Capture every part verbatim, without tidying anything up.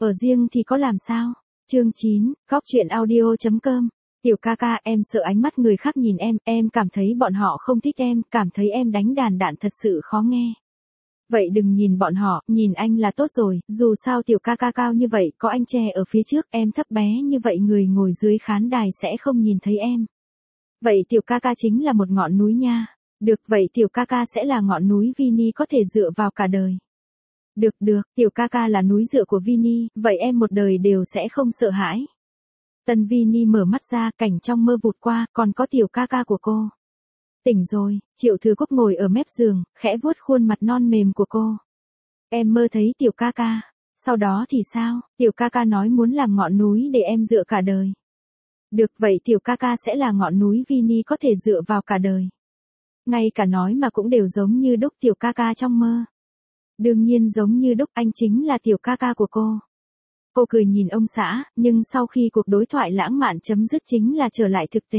Ở riêng thì có làm sao? Chương chín, góc truyện audio chấm com. Tiểu ca ca, em sợ ánh mắt người khác nhìn em, em cảm thấy bọn họ không thích em, cảm thấy em đánh đàn đạn thật sự khó nghe. Vậy đừng nhìn bọn họ, nhìn anh là tốt rồi, dù sao tiểu ca ca cao như vậy, có anh che ở phía trước, em thấp bé như vậy người ngồi dưới khán đài sẽ không nhìn thấy em. Vậy tiểu ca ca chính là một ngọn núi nha. Được, vậy tiểu ca ca sẽ là ngọn núi Vini có thể dựa vào cả đời. Được được, tiểu ca ca là núi dựa của Vini, vậy em một đời đều sẽ không sợ hãi. Tần Vini mở mắt ra, cảnh trong mơ vụt qua, còn có tiểu ca ca của cô. Tỉnh rồi, Triệu Thừa Quốc ngồi ở mép giường, khẽ vuốt khuôn mặt non mềm của cô. Em mơ thấy tiểu ca ca. Sau đó thì sao? Tiểu ca ca nói muốn làm ngọn núi để em dựa cả đời. Được, vậy tiểu ca ca sẽ là ngọn núi Vini có thể dựa vào cả đời. Ngay cả nói mà cũng đều giống như đúc tiểu ca ca trong mơ. Đương nhiên giống như đúc, anh chính là tiểu ca ca của cô. Cô cười nhìn ông xã, nhưng sau khi cuộc đối thoại lãng mạn chấm dứt chính là trở lại thực tế.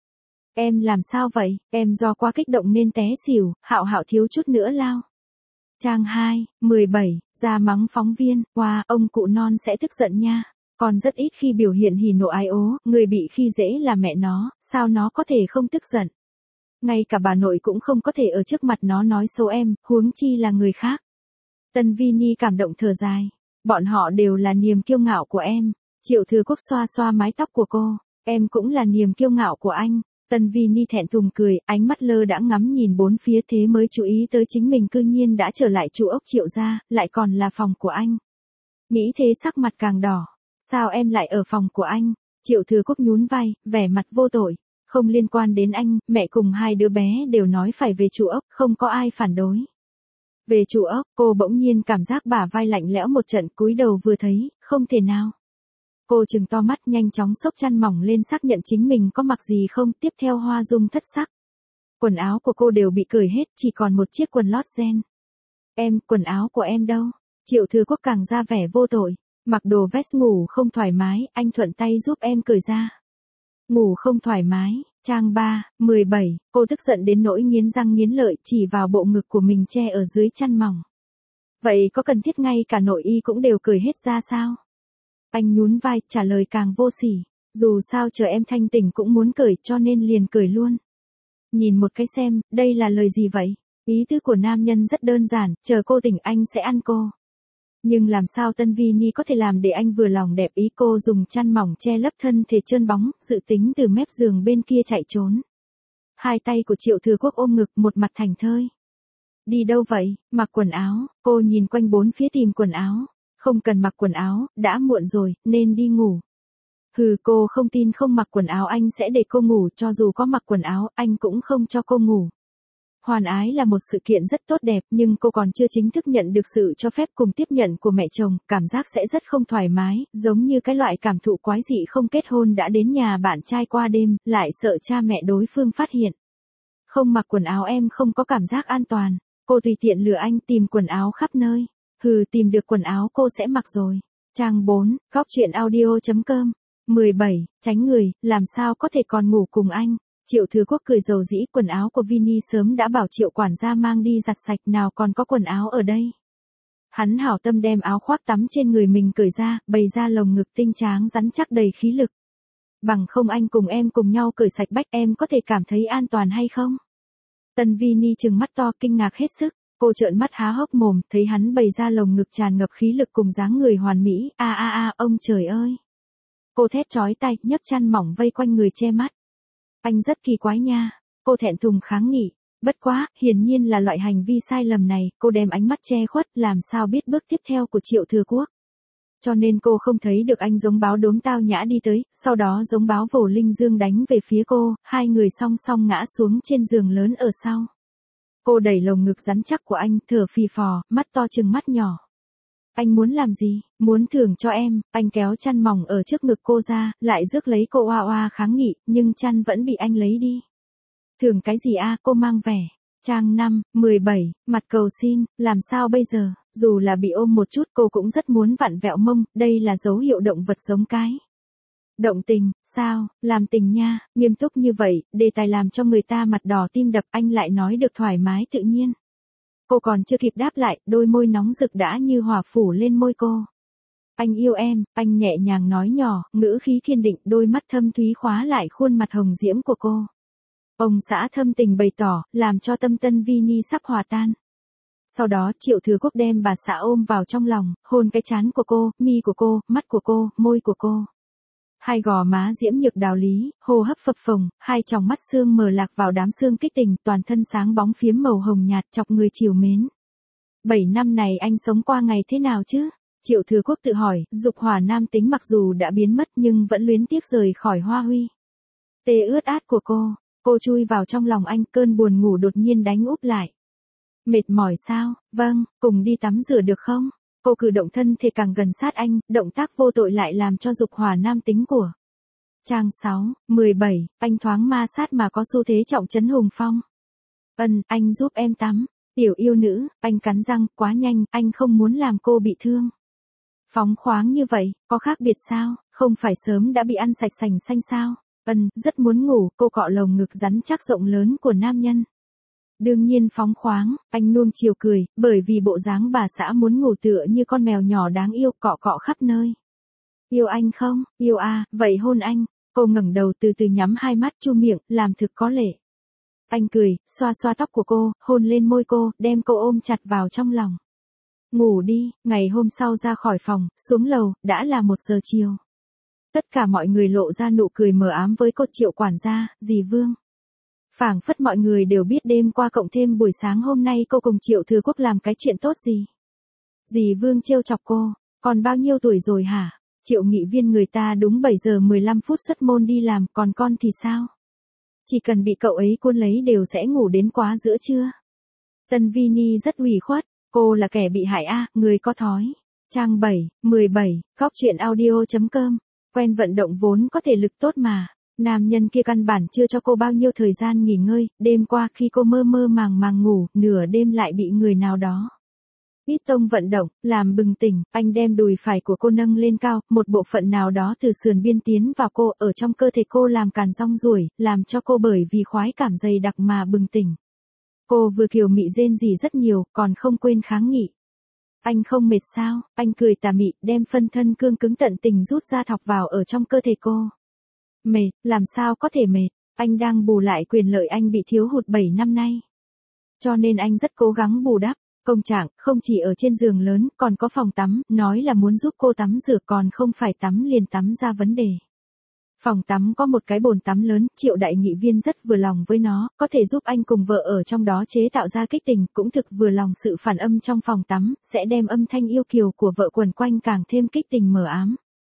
Em làm sao vậy? Em do quá kích động nên té xỉu, Hạo Hạo thiếu chút nữa lao. Trang hai, mười bảy, ra mắng phóng viên, wow, ông cụ non sẽ tức giận nha. Còn rất ít khi biểu hiện hỉ nộ ái ố, người bị khi dễ là mẹ nó, sao nó có thể không tức giận? Ngay cả bà nội cũng không có thể ở trước mặt nó nói xấu em, huống chi là người khác. Tần Vini cảm động thở dài. Bọn họ đều là niềm kiêu ngạo của em. Triệu Thừa Quốc xoa xoa mái tóc của cô. Em cũng là niềm kiêu ngạo của anh. Tần Vini thẹn thùng cười, ánh mắt lơ đãng ngắm nhìn bốn phía thế mới chú ý tới chính mình cư nhiên đã trở lại trụ ốc Triệu gia, lại còn là phòng của anh. Nghĩ thế sắc mặt càng đỏ. Sao em lại ở phòng của anh? Triệu Thừa Quốc nhún vai, vẻ mặt vô tội. Không liên quan đến anh, mẹ cùng hai đứa bé đều nói phải về trụ ốc, không có ai phản đối. Về trụ ốc, cô bỗng nhiên cảm giác bả vai lạnh lẽo một trận, cúi đầu vừa thấy, không thể nào. Cô trừng to mắt nhanh chóng xốc chăn mỏng lên xác nhận chính mình có mặc gì không, tiếp theo hoa dung thất sắc. Quần áo của cô đều bị cởi hết, chỉ còn một chiếc quần lót ren. Em, quần áo của em đâu? Triệu Thừa Quốc càng ra vẻ vô tội, mặc đồ vest ngủ không thoải mái, anh thuận tay giúp em cởi ra. Ngủ không thoải mái, trang ba, mười bảy, cô tức giận đến nỗi nghiến răng nghiến lợi chỉ vào bộ ngực của mình che ở dưới chăn mỏng. Vậy có cần thiết ngay cả nội y cũng đều cởi hết ra sao? Anh nhún vai, trả lời càng vô sỉ. Dù sao chờ em thanh tỉnh cũng muốn cởi cho nên liền cởi luôn. Nhìn một cái xem, đây là lời gì vậy? Ý tứ của nam nhân rất đơn giản, chờ cô tỉnh anh sẽ ăn cô. Nhưng làm sao Tân Vini có thể làm để anh vừa lòng đẹp ý? Cô dùng chăn mỏng che lấp thân thể trơn bóng, dự tính từ mép giường bên kia chạy trốn. Hai tay của Triệu Thừa Quốc ôm ngực, một mặt thành thơi. Đi đâu vậy? Mặc quần áo. Cô nhìn quanh bốn phía tìm quần áo. Không cần mặc quần áo, đã muộn rồi, nên đi ngủ. Hừ, cô không tin không mặc quần áo anh sẽ để cô ngủ, cho dù có mặc quần áo, anh cũng không cho cô ngủ. Hoàn ái là một sự kiện rất tốt đẹp, nhưng cô còn chưa chính thức nhận được sự cho phép cùng tiếp nhận của mẹ chồng, cảm giác sẽ rất không thoải mái, giống như cái loại cảm thụ quái dị không kết hôn đã đến nhà bạn trai qua đêm, lại sợ cha mẹ đối phương phát hiện. Không mặc quần áo em không có cảm giác an toàn, cô tùy tiện lừa anh tìm quần áo khắp nơi. Hừ, tìm được quần áo cô sẽ mặc rồi. Trang bốn, góc truyện audio chấm com. mười bảy, tránh người, làm sao có thể còn ngủ cùng anh? Triệu Thừa Quốc cười dầu dĩ, quần áo của Vini sớm đã bảo Triệu quản gia mang đi giặt sạch, nào còn có quần áo ở đây. Hắn hảo tâm đem áo khoác tắm trên người mình cởi ra, bày ra lồng ngực tinh tráng rắn chắc đầy khí lực. Bằng không anh cùng em cùng nhau cởi sạch bách, em có thể cảm thấy an toàn hay không? Tần Vini trừng mắt to kinh ngạc hết sức. Cô trợn mắt há hốc mồm, thấy hắn bày ra lồng ngực tràn ngập khí lực cùng dáng người hoàn mỹ, a a a, ông trời ơi. Cô thét chói tai, nhấc chăn mỏng vây quanh người che mắt. Anh rất kỳ quái nha. Cô thẹn thùng kháng nghị. Bất quá, hiển nhiên là loại hành vi sai lầm này, cô đem ánh mắt che khuất, làm sao biết bước tiếp theo của Triệu Thừa Quốc. Cho nên cô không thấy được anh giống báo đốm tao nhã đi tới, sau đó giống báo vồ linh dương đánh về phía cô, hai người song song ngã xuống trên giường lớn ở sau. Cô đẩy lồng ngực rắn chắc của anh, thở phì phò, mắt to chừng mắt nhỏ. Anh muốn làm gì? Muốn thưởng cho em. Anh kéo chăn mỏng ở trước ngực cô ra, lại rước lấy cô oa oa kháng nghị, nhưng chăn vẫn bị anh lấy đi. Thưởng cái gì a? Cô mang vẻ. Trang năm, mười bảy, mặt cầu xin, làm sao bây giờ? Dù là bị ôm một chút cô cũng rất muốn vặn vẹo mông, đây là dấu hiệu động vật giống cái. Động tình, sao, làm tình nha, nghiêm túc như vậy, đề tài làm cho người ta mặt đỏ tim đập, anh lại nói được thoải mái tự nhiên. Cô còn chưa kịp đáp lại, đôi môi nóng rực đã như hỏa phủ lên môi cô. Anh yêu em, anh nhẹ nhàng nói nhỏ, ngữ khí kiên định, đôi mắt thâm thúy khóa lại khuôn mặt hồng diễm của cô. Ông xã thâm tình bày tỏ, làm cho tâm Tân Vi Nhi sắp hòa tan. Sau đó Triệu Thừa Quốc đem bà xã ôm vào trong lòng, hôn cái trán của cô, mi của cô, mắt của cô, môi của cô. Hai gò má diễm nhược đào lý, hô hấp phập phồng, hai tròng mắt sương mờ lạc vào đám sương kích tình, toàn thân sáng bóng phiếm màu hồng nhạt chọc người chiều mến. Bảy năm này anh sống qua ngày thế nào chứ? Triệu Thừa Quốc tự hỏi, dục hỏa nam tính mặc dù đã biến mất nhưng vẫn luyến tiếc rời khỏi Hoa Huy. Tê ướt át của cô, cô chui vào trong lòng anh, cơn buồn ngủ đột nhiên đánh úp lại. Mệt mỏi sao? Vâng, cùng đi tắm rửa được không? Cô cử động thân thể càng gần sát anh, động tác vô tội lại làm cho dục hỏa nam tính của. Trang sáu, mười bảy, anh thoáng ma sát mà có xu thế trọng trấn hùng phong. Ân, anh giúp em tắm. Tiểu yêu nữ, anh cắn răng, quá nhanh, anh không muốn làm cô bị thương. Phóng khoáng như vậy, có khác biệt sao, không phải sớm đã bị ăn sạch sành xanh sao? Ân, rất muốn ngủ, cô cọ lồng ngực rắn chắc rộng lớn của nam nhân. Đương nhiên phóng khoáng, anh nuông chiều cười, bởi vì bộ dáng bà xã muốn ngủ tựa như con mèo nhỏ đáng yêu cọ cọ khắp nơi. Yêu anh không? Yêu à, vậy hôn anh. Cô ngẩng đầu từ từ nhắm hai mắt chu miệng, làm thực có lệ. Anh cười, xoa xoa tóc của cô, hôn lên môi cô, đem cô ôm chặt vào trong lòng. Ngủ đi, ngày hôm sau ra khỏi phòng, xuống lầu, đã là một giờ chiều. Tất cả mọi người lộ ra nụ cười mờ ám với cô Triệu quản gia, dì Vương. Phảng phất mọi người đều biết đêm qua cộng thêm buổi sáng hôm nay cô cùng Triệu Thừa Quốc làm cái chuyện tốt gì. Dì Vương trêu chọc cô, còn bao nhiêu tuổi rồi hả? Triệu nghị viên người ta đúng bảy giờ mười lăm phút xuất môn đi làm, còn con thì sao? Chỉ cần bị cậu ấy cuốn lấy đều sẽ ngủ đến quá giữa trưa. Tân Vi Nhi rất ủy khuất, cô là kẻ bị hại a, người có thói. Trang bảy, mười bảy, góc truyện audio chấm com, quen vận động vốn có thể lực tốt mà. Nam nhân kia căn bản chưa cho cô bao nhiêu thời gian nghỉ ngơi, đêm qua khi cô mơ mơ màng màng ngủ, nửa đêm lại bị người nào đó. Ít tông vận động, làm bừng tỉnh, anh đem đùi phải của cô nâng lên cao, một bộ phận nào đó từ sườn biên tiến vào cô, ở trong cơ thể cô làm càn rong ruổi, làm cho cô bởi vì khoái cảm dày đặc mà bừng tỉnh. Cô vừa kiều mị rên rỉ rất nhiều, còn không quên kháng nghị. Anh không mệt sao? Anh cười tà mị, đem phân thân cương cứng tận tình rút ra thọc vào ở trong cơ thể cô. Mệt, làm sao có thể mệt, anh đang bù lại quyền lợi anh bị thiếu hụt bảy năm nay. Cho nên anh rất cố gắng bù đắp, công trạng, không chỉ ở trên giường lớn, còn có phòng tắm, nói là muốn giúp cô tắm rửa còn không phải tắm liền tắm ra vấn đề. Phòng tắm có một cái bồn tắm lớn, Triệu đại nghị viên rất vừa lòng với nó, có thể giúp anh cùng vợ ở trong đó chế tạo ra kích tình, cũng thực vừa lòng sự phản âm trong phòng tắm, sẽ đem âm thanh yêu kiều của vợ quần quanh càng thêm kích tình mờ ám.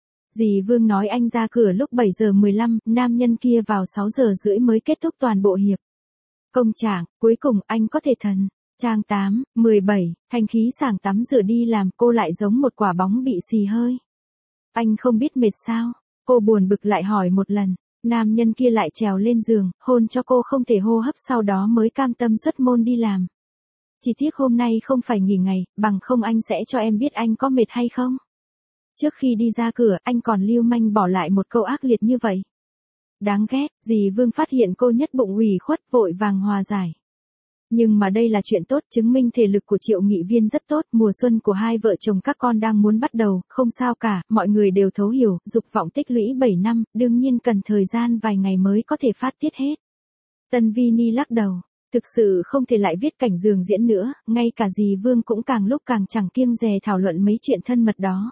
Dì Vương nói anh ra cửa lúc bảy giờ mười lăm, nam nhân kia vào sáu giờ rưỡi mới kết thúc toàn bộ hiệp. Công trạng, cuối cùng anh có thể thần. Trang tám, mười bảy, thanh khí sảng tắm rửa đi làm cô lại giống một quả bóng bị xì hơi. Anh không biết mệt sao? Cô buồn bực lại hỏi một lần, nam nhân kia lại trèo lên giường, hôn cho cô không thể hô hấp sau đó mới cam tâm xuất môn đi làm. Chỉ tiếc hôm nay không phải nghỉ ngày, bằng không anh sẽ cho em biết anh có mệt hay không. Trước khi đi ra cửa, anh còn lưu manh bỏ lại một câu ác liệt như vậy. Đáng ghét, dì Vương phát hiện cô nhất bụng ủy khuất vội vàng hòa giải. Nhưng mà đây là chuyện tốt, chứng minh thể lực của Triệu nghị viên rất tốt, mùa xuân của hai vợ chồng các con đang muốn bắt đầu, không sao cả, mọi người đều thấu hiểu, dục vọng tích lũy bảy năm, đương nhiên cần thời gian vài ngày mới có thể phát tiết hết. Tân Vi Nhi lắc đầu, thực sự không thể lại viết cảnh giường diễn nữa, ngay cả dì Vương cũng càng lúc càng chẳng kiêng dè thảo luận mấy chuyện thân mật đó.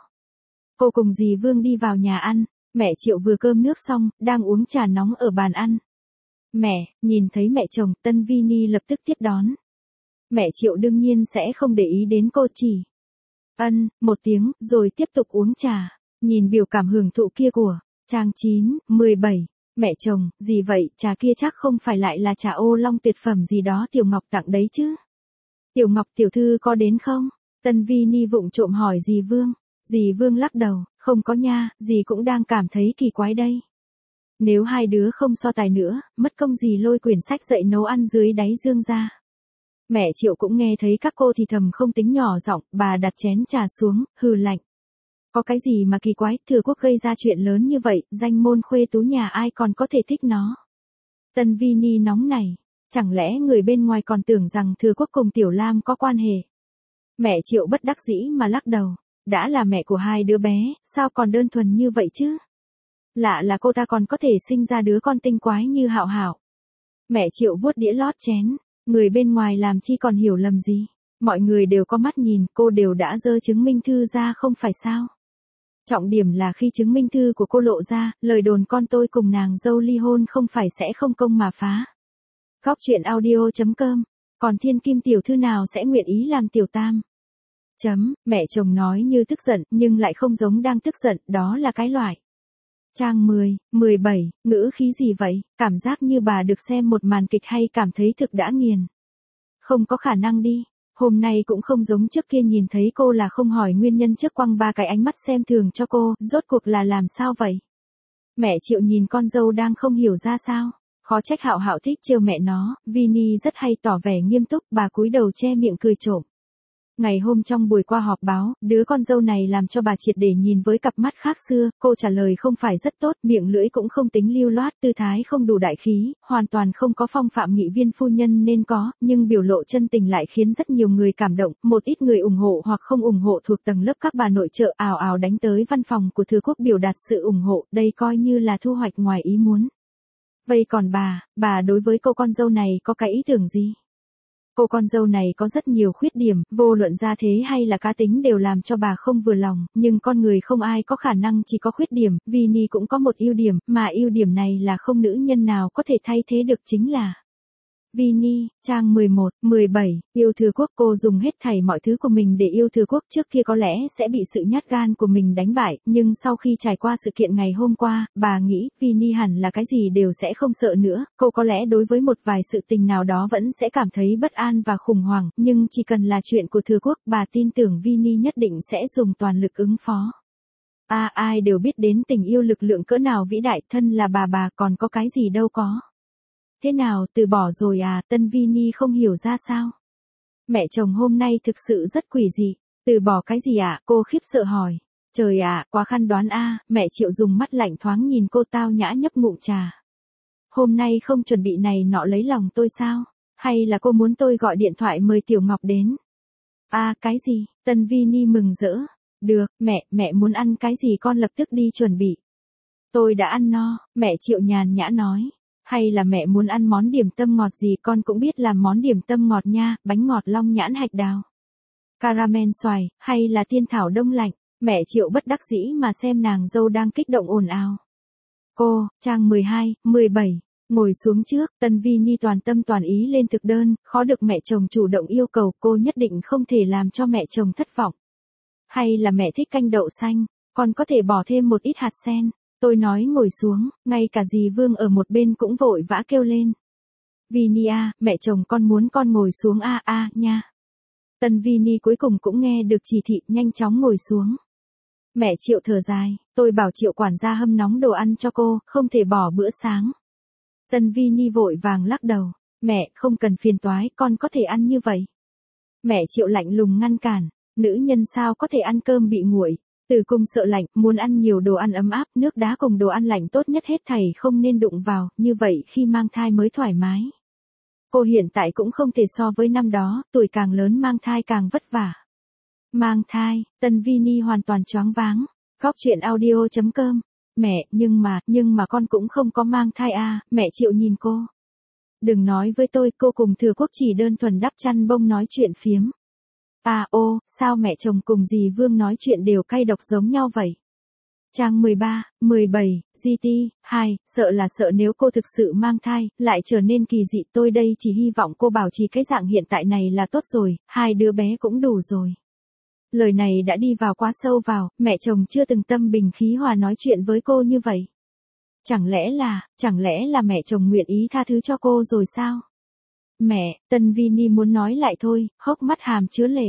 Cô cùng dì Vương đi vào nhà ăn, mẹ Triệu vừa cơm nước xong, đang uống trà nóng ở bàn ăn. Mẹ, nhìn thấy mẹ chồng, Tân Vi Nhi lập tức tiếp đón. Mẹ Triệu đương nhiên sẽ không để ý đến cô, chỉ ân, một tiếng, rồi tiếp tục uống trà. Nhìn biểu cảm hưởng thụ kia của, trang chín, mười bảy, mẹ chồng, gì vậy, trà kia chắc không phải lại là trà ô long tuyệt phẩm gì đó Tiểu Ngọc tặng đấy chứ. Tiểu Ngọc tiểu thư có đến không? Tân Vi Nhi vụng trộm hỏi dì Vương. Dì Vương lắc đầu, không có nha, dì cũng đang cảm thấy kỳ quái đây. Nếu hai đứa không so tài nữa, mất công gì lôi quyển sách dạy nấu ăn dưới đáy dương ra. Mẹ Triệu cũng nghe thấy các cô thì thầm không tính nhỏ giọng, bà đặt chén trà xuống, hừ lạnh. Có cái gì mà kỳ quái, Thừa Quốc gây ra chuyện lớn như vậy, danh môn khuê tú nhà ai còn có thể thích nó. Tân Vi Nhi nóng này, chẳng lẽ người bên ngoài còn tưởng rằng Thừa Quốc cùng Tiểu Lam có quan hệ. Mẹ Triệu bất đắc dĩ mà lắc đầu. Đã là mẹ của hai đứa bé, sao còn đơn thuần như vậy chứ? Lạ là cô ta còn có thể sinh ra đứa con tinh quái như Hạo Hạo. Mẹ Triệu vuốt đĩa lót chén, người bên ngoài làm chi còn hiểu lầm gì. Mọi người đều có mắt nhìn, cô đều đã giơ chứng minh thư ra không phải sao? Trọng điểm là khi chứng minh thư của cô lộ ra, lời đồn con tôi cùng nàng dâu ly hôn không phải sẽ không công mà phá. Góc truyện audio chấm com, còn thiên kim tiểu thư nào sẽ nguyện ý làm tiểu tam? Chấm, mẹ chồng nói như tức giận, nhưng lại không giống đang tức giận, đó là cái loại. Trang mười, mười bảy, ngữ khí gì vậy, cảm giác như bà được xem một màn kịch hay cảm thấy thực đã nghiền. Không có khả năng đi, hôm nay cũng không giống trước kia nhìn thấy cô là không hỏi nguyên nhân trước quăng ba cái ánh mắt xem thường cho cô, rốt cuộc là làm sao vậy? Mẹ Triệu nhìn con dâu đang không hiểu ra sao, khó trách Hạo Hạo thích trêu mẹ nó, Vini rất hay tỏ vẻ nghiêm túc, bà cúi đầu che miệng cười trộm. Ngày hôm trong buổi qua họp báo, đứa con dâu này làm cho bà triệt để nhìn với cặp mắt khác xưa, cô trả lời không phải rất tốt, miệng lưỡi cũng không tính lưu loát, tư thái không đủ đại khí, hoàn toàn không có phong phạm nghị viên phu nhân nên có, nhưng biểu lộ chân tình lại khiến rất nhiều người cảm động, một ít người ủng hộ hoặc không ủng hộ thuộc tầng lớp các bà nội trợ ào ào đánh tới văn phòng của Thừa Quốc biểu đạt sự ủng hộ, đây coi như là thu hoạch ngoài ý muốn. Vậy còn bà, bà đối với cô con dâu này có cái ý tưởng gì? Cô con dâu này có rất nhiều khuyết điểm, vô luận gia thế hay là cá tính đều làm cho bà không vừa lòng, nhưng con người không ai có khả năng chỉ có khuyết điểm, Vini cũng có một ưu điểm, mà ưu điểm này là không nữ nhân nào có thể thay thế được chính là Vini, trang mười một, mười bảy, yêu Thừa Quốc cô dùng hết thảy mọi thứ của mình để yêu Thừa Quốc trước kia có lẽ sẽ bị sự nhát gan của mình đánh bại, nhưng sau khi trải qua sự kiện ngày hôm qua, bà nghĩ Vini hẳn là cái gì đều sẽ không sợ nữa, cô có lẽ đối với một vài sự tình nào đó vẫn sẽ cảm thấy bất an và khủng hoảng, nhưng chỉ cần là chuyện của Thừa Quốc bà tin tưởng Vini nhất định sẽ dùng toàn lực ứng phó. À, ai đều biết đến tình yêu lực lượng cỡ nào vĩ đại, thân là bà bà còn có cái gì đâu có. Thế nào, từ bỏ rồi à, Tân Vini không hiểu ra sao? Mẹ chồng hôm nay thực sự rất quỷ dị, từ bỏ cái gì ạ, à? Cô khiếp sợ hỏi. Trời ạ, à, quá khăn đoán a, à. Mẹ Triệu dùng mắt lạnh thoáng nhìn cô tao nhã nhấp ngụm trà. Hôm nay không chuẩn bị này nọ lấy lòng tôi sao? Hay là cô muốn tôi gọi điện thoại mời Tiểu Ngọc đến? À, cái gì? Tân Vini mừng rỡ. Được, mẹ, mẹ muốn ăn cái gì con lập tức đi chuẩn bị. Tôi đã ăn no, mẹ Triệu nhàn nhã nói. Hay là mẹ muốn ăn món điểm tâm ngọt gì con cũng biết làm món điểm tâm ngọt nha, bánh ngọt long nhãn hạch đào. Caramel xoài, hay là tiên thảo đông lạnh, mẹ Triệu bất đắc dĩ mà xem nàng dâu đang kích động ồn ào. Cô, trang mười hai, mười bảy, ngồi xuống trước, Tân Vini toàn tâm toàn ý lên thực đơn, khó được mẹ chồng chủ động yêu cầu cô nhất định không thể làm cho mẹ chồng thất vọng. Hay là mẹ thích canh đậu xanh, con có thể bỏ thêm một ít hạt sen. Tôi nói ngồi xuống, ngay cả dì Vương ở một bên cũng vội vã kêu lên. Vini à, mẹ chồng con muốn con ngồi xuống a a nha. Tân Vini cuối cùng cũng nghe được chỉ thị, nhanh chóng ngồi xuống. Mẹ Triệu thở dài, tôi bảo Triệu quản gia hâm nóng đồ ăn cho cô, không thể bỏ bữa sáng. Tân Vini vội vàng lắc đầu, mẹ không cần phiền toái, con có thể ăn như vậy. Mẹ Triệu lạnh lùng ngăn cản, nữ nhân sao có thể ăn cơm bị nguội. Từ cung sợ lạnh, muốn ăn nhiều đồ ăn ấm áp, nước đá cùng đồ ăn lạnh tốt nhất hết thảy không nên đụng vào, như vậy khi mang thai mới thoải mái. Cô hiện tại cũng không thể so với năm đó, tuổi càng lớn mang thai càng vất vả. Mang thai, Tân Vini hoàn toàn choáng váng. Góc truyện audio chấm com. Mẹ, nhưng mà, nhưng mà con cũng không có mang thai à, mẹ Triệu nhìn cô. Đừng nói với tôi, cô cùng Thừa Quốc chỉ đơn thuần đắp chăn bông nói chuyện phiếm. À ô, sao mẹ chồng cùng dì Vương nói chuyện đều cay độc giống nhau vậy? Trang mười ba, mười bảy, giê tê, hai, sợ là sợ nếu cô thực sự mang thai, lại trở nên kỳ dị, tôi đây chỉ hy vọng cô bảo trì cái dạng hiện tại này là tốt rồi, hai đứa bé cũng đủ rồi. Lời này đã đi vào quá sâu vào, mẹ chồng chưa từng tâm bình khí hòa nói chuyện với cô như vậy. Chẳng lẽ là, chẳng lẽ là mẹ chồng nguyện ý tha thứ cho cô rồi sao? Mẹ, Tân Vini muốn nói lại thôi, hốc mắt hàm chứa lệ.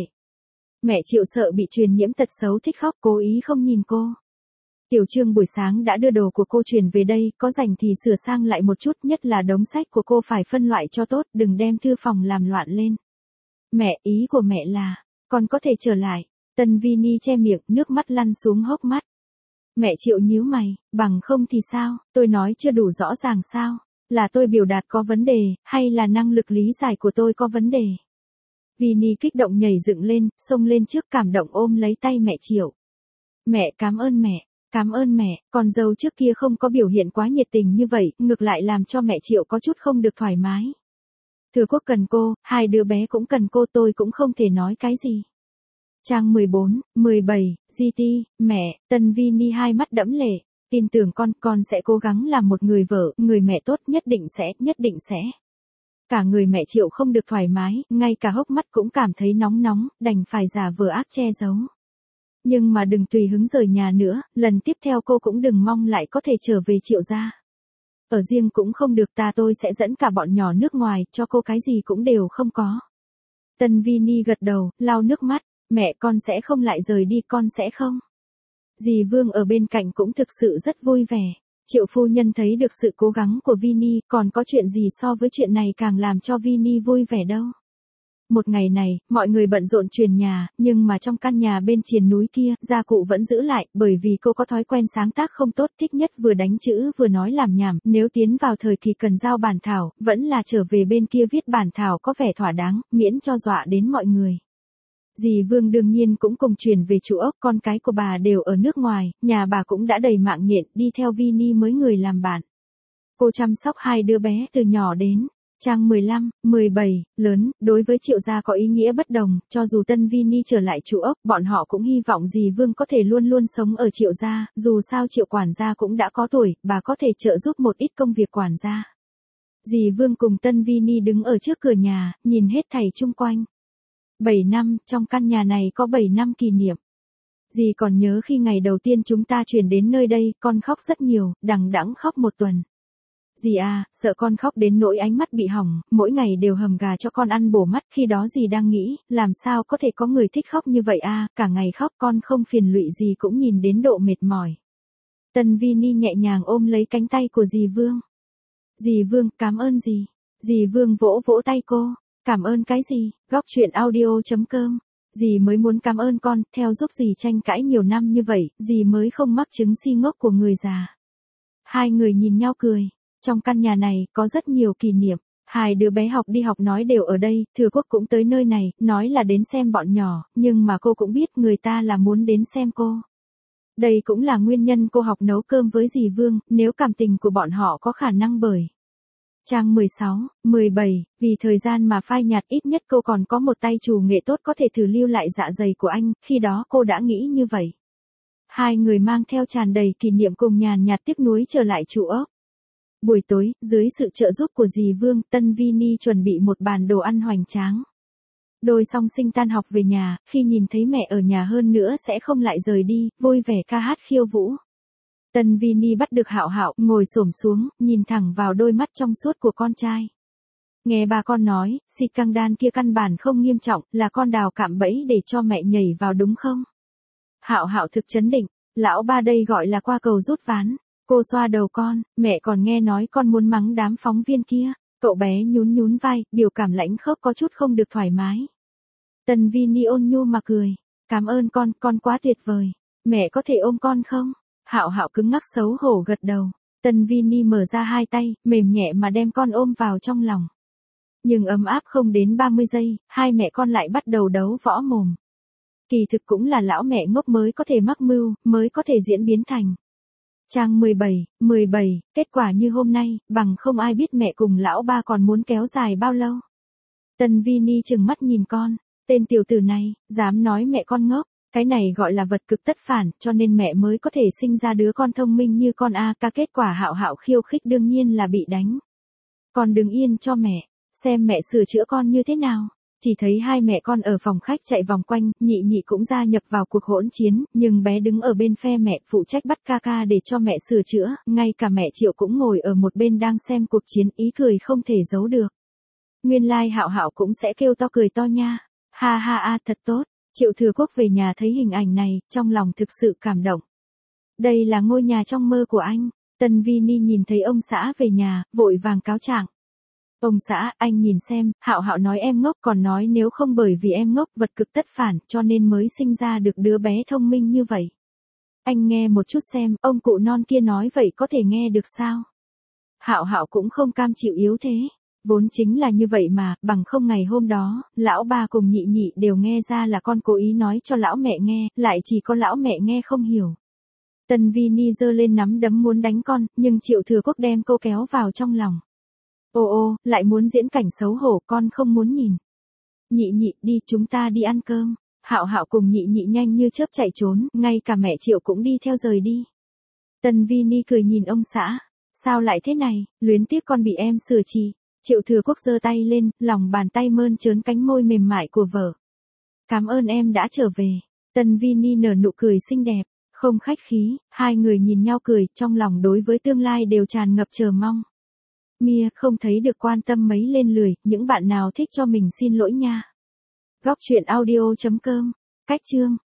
Mẹ Triệu sợ bị truyền nhiễm tật xấu thích khóc, cố ý không nhìn cô. Tiểu Trương buổi sáng đã đưa đồ của cô chuyển về đây, có rảnh thì sửa sang lại một chút, nhất là đống sách của cô phải phân loại cho tốt, đừng đem thư phòng làm loạn lên. Mẹ, ý của mẹ là, con có thể trở lại. Tân Vini che miệng, nước mắt lăn xuống hốc mắt. Mẹ Triệu nhíu mày, bằng không thì sao, tôi nói chưa đủ rõ ràng sao? Là tôi biểu đạt có vấn đề, hay là năng lực lý giải của tôi có vấn đề? Vini kích động nhảy dựng lên, xông lên trước cảm động ôm lấy tay mẹ Triệu. Mẹ cảm ơn mẹ, cảm ơn mẹ, con dâu trước kia không có biểu hiện quá nhiệt tình như vậy, ngược lại làm cho mẹ Triệu có chút không được thoải mái. Thừa Quốc cần cô, hai đứa bé cũng cần cô, tôi cũng không thể nói cái gì. Trang mười bốn, mười bảy, giê tê, mẹ, Tân Vini hai mắt đẫm lệ, tin tưởng con, con sẽ cố gắng làm một người vợ, người mẹ tốt, nhất định sẽ, nhất định sẽ. Cả người mẹ Triệu không được thoải mái, ngay cả hốc mắt cũng cảm thấy nóng nóng, đành phải giả vờ ác che giấu. Nhưng mà đừng tùy hứng rời nhà nữa, lần tiếp theo cô cũng đừng mong lại có thể trở về Triệu gia. Ở riêng cũng không được, ta tôi sẽ dẫn cả bọn nhỏ nước ngoài, cho cô cái gì cũng đều không có. Tân Vini gật đầu, lau nước mắt, mẹ con sẽ không lại rời đi, con sẽ không. Dì Vương ở bên cạnh cũng thực sự rất vui vẻ. Triệu phu nhân thấy được sự cố gắng của Vini, còn có chuyện gì so với chuyện này càng làm cho Vini vui vẻ đâu. Một ngày này, mọi người bận rộn chuyển nhà, nhưng mà trong căn nhà bên triền núi kia, gia cụ vẫn giữ lại, bởi vì cô có thói quen sáng tác không tốt, thích nhất vừa đánh chữ vừa nói làm nhảm, nếu tiến vào thời kỳ cần giao bản thảo, vẫn là trở về bên kia viết bản thảo có vẻ thỏa đáng, miễn cho dọa đến mọi người. Dì Vương đương nhiên cũng cùng chuyển về Trụ Ốc, con cái của bà đều ở nước ngoài, nhà bà cũng đã đầy mạng nhện, đi theo Vini mới người làm bạn. Cô chăm sóc hai đứa bé từ nhỏ đến. Trang mười lăm, mười bảy, lớn, đối với Triệu gia có ý nghĩa bất đồng, cho dù Tân Vini trở lại Trụ Ốc, bọn họ cũng hy vọng dì Vương có thể luôn luôn sống ở Triệu gia, dù sao Triệu quản gia cũng đã có tuổi, bà có thể trợ giúp một ít công việc quản gia. Dì Vương cùng Tân Vini đứng ở trước cửa nhà, nhìn hết thảy chung quanh. bảy năm, trong căn nhà này có bảy năm kỷ niệm. Dì còn nhớ khi ngày đầu tiên chúng ta chuyển đến nơi đây, con khóc rất nhiều, đằng đẵng khóc một tuần. Dì à, sợ con khóc đến nỗi ánh mắt bị hỏng, mỗi ngày đều hầm gà cho con ăn bổ mắt, khi đó dì đang nghĩ, làm sao có thể có người thích khóc như vậy à, cả ngày khóc con không phiền lụy gì cũng nhìn đến độ mệt mỏi. Tân Vini nhẹ nhàng ôm lấy cánh tay của dì Vương. Dì Vương, cảm ơn dì. Dì Vương vỗ vỗ tay cô. Cảm ơn cái gì? Góc chuyện audio chấm com. Dì mới muốn cảm ơn con, theo giúp dì tranh cãi nhiều năm như vậy, dì mới không mắc chứng si ngốc của người già. Hai người nhìn nhau cười. Trong căn nhà này, có rất nhiều kỷ niệm. Hai đứa bé học đi học nói đều ở đây, Thừa Quốc cũng tới nơi này, nói là đến xem bọn nhỏ, nhưng mà cô cũng biết người ta là muốn đến xem cô. Đây cũng là nguyên nhân cô học nấu cơm với dì Vương, nếu cảm tình của bọn họ có khả năng bởi. Trang mười sáu, mười bảy, vì thời gian mà phai nhạt ít nhất cô còn có một tay chủ nghệ tốt có thể thử lưu lại dạ dày của anh, khi đó cô đã nghĩ như vậy. Hai người mang theo tràn đầy kỷ niệm cùng nhàn nhạt tiếc nuối trở lại Trụ Ốc. Buổi tối, dưới sự trợ giúp của dì Vương, Tân Vini chuẩn bị một bàn đồ ăn hoành tráng. Đôi song sinh tan học về nhà, khi nhìn thấy mẹ ở nhà hơn nữa sẽ không lại rời đi, vui vẻ ca hát khiêu vũ. Tân Vini bắt được Hạo Hạo, ngồi xổm xuống, nhìn thẳng vào đôi mắt trong suốt của con trai. Nghe bà con nói, si căng đan kia căn bản không nghiêm trọng, là con đào cạm bẫy để cho mẹ nhảy vào đúng không? Hạo Hạo thực chấn định, lão ba đây gọi là qua cầu rút ván. Cô xoa đầu con, mẹ còn nghe nói con muốn mắng đám phóng viên kia. Cậu bé nhún nhún vai, biểu cảm lãnh khốc có chút không được thoải mái. Tân Vini ôn nhu mà cười. Cảm ơn con, con quá tuyệt vời. Mẹ có thể ôm con không? Hạo Hạo cứng ngắc xấu hổ gật đầu. Tân Vini mở ra hai tay, mềm nhẹ mà đem con ôm vào trong lòng. Nhưng ấm áp không đến ba mươi giây, hai mẹ con lại bắt đầu đấu võ mồm. Kỳ thực cũng là lão mẹ ngốc mới có thể mắc mưu, mới có thể diễn biến thành. Trang mười bảy, mười bảy, kết quả như hôm nay, bằng không ai biết mẹ cùng lão ba còn muốn kéo dài bao lâu. Tân Vini trừng mắt nhìn con, tên tiểu tử này, dám nói mẹ con ngốc, cái này gọi là vật cực tất phản, cho nên mẹ mới có thể sinh ra đứa con thông minh như con a. Ca kết quả Hạo Hạo khiêu khích đương nhiên là bị đánh. Con đừng yên cho mẹ, xem mẹ sửa chữa con như thế nào. Chỉ thấy hai mẹ con ở phòng khách chạy vòng quanh, nhị nhị cũng gia nhập vào cuộc hỗn chiến, nhưng bé đứng ở bên phe mẹ, phụ trách bắt ca ca để cho mẹ sửa chữa, ngay cả mẹ Triệu cũng ngồi ở một bên đang xem cuộc chiến, ý cười không thể giấu được. Nguyên lai like Hạo Hạo cũng sẽ kêu to cười to nha. Ha ha a, thật tốt. Triệu Thừa Quốc về nhà thấy hình ảnh này, trong lòng thực sự cảm động. Đây là ngôi nhà trong mơ của anh. Tân Vini nhìn thấy ông xã về nhà, vội vàng cáo trạng. Ông xã, anh nhìn xem, Hạo Hạo nói em ngốc, còn nói nếu không bởi vì em ngốc, vật cực tất phản, cho nên mới sinh ra được đứa bé thông minh như vậy. Anh nghe một chút xem, ông cụ non kia nói vậy có thể nghe được sao? Hạo Hạo cũng không cam chịu yếu thế. Vốn chính là như vậy mà, bằng không ngày hôm đó, lão ba cùng nhị nhị đều nghe ra là con cố ý nói cho lão mẹ nghe, lại chỉ có lão mẹ nghe không hiểu. Tần Vi Ni giơ lên nắm đấm muốn đánh con, nhưng Triệu Thừa Quốc đem cô kéo vào trong lòng. Ô ô, lại muốn diễn cảnh xấu hổ, con không muốn nhìn. Nhị nhị, đi, chúng ta đi ăn cơm. Hạo Hạo cùng nhị nhị nhanh như chớp chạy trốn, ngay cả mẹ Triệu cũng đi theo rời đi. Tần Vi Ni cười nhìn ông xã. Sao lại thế này, luyến tiếc con bị em sửa trị. Triệu Thừa Quốc giơ tay lên, lòng bàn tay mơn trớn cánh môi mềm mại của vợ. Cảm ơn em đã trở về. Tần Vi Ni nở nụ cười xinh đẹp, không khách khí, hai người nhìn nhau cười, trong lòng đối với tương lai đều tràn ngập chờ mong. Mia không thấy được quan tâm mấy lên lười, những bạn nào thích cho mình xin lỗi nha. Góc truyện audio chấm com. Cách chương